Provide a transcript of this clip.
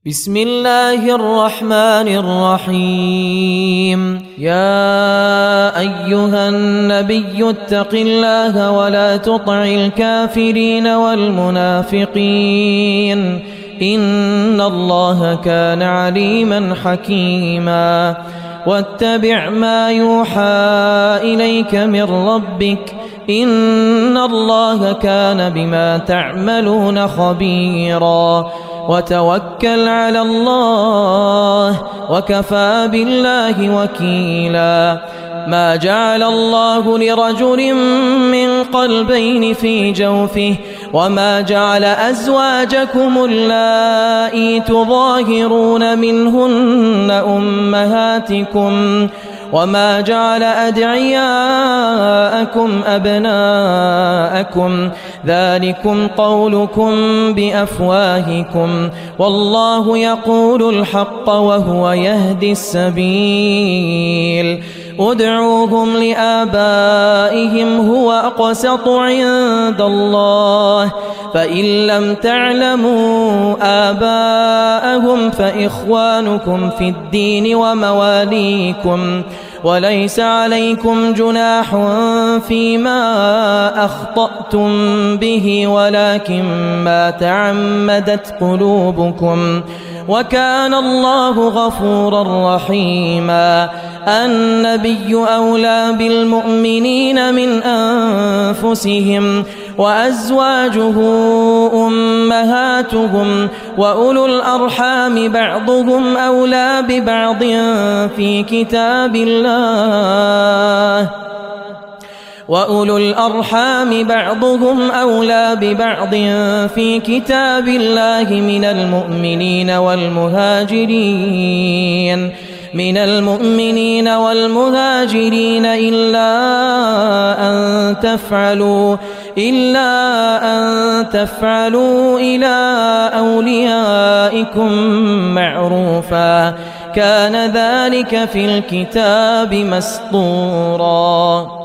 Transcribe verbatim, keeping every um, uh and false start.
بسم الله الرحمن الرحيم. يا أيها النبي اتق الله ولا تطع الكافرين والمنافقين إن الله كان عليما حكيما. واتبع ما يوحى إليك من ربك إن الله كان بما تعملون خبيرا. وتوكل على الله وكفى بالله وكيلا. ما جعل الله لرجل من قلبين في جوفه وما جعل أزواجكم اللائي تظاهرون منهن أمهاتكم وما جعل أدعياءكم أبناءكم ذلكم قولكم بأفواهكم والله يقول الحق وهو يهدي السبيل. ادعوهم لآبائهم هو أقسط عند الله فإن لم تعلموا آباءهم فإخوانكم في الدين ومواليكم وليس عليكم جناح فيما أخطأتم به ولكن ما تعمدت قلوبكم وكان الله غفورا رحيما. النبي أولى بالمؤمنين من أنفسهم وأزواجه أمهاتهم وأولو الأرحام بعضهم أولى ببعض في كتاب الله وأولو الأرحام بعضهم أولى ببعض في كتاب الله من المؤمنين والمهاجرين من المؤمنين والمهاجرين إلا أن تفعلوا إلا أن تفعلوا إلى أوليائكم معروفا كان ذلك في الكتاب مسطورا.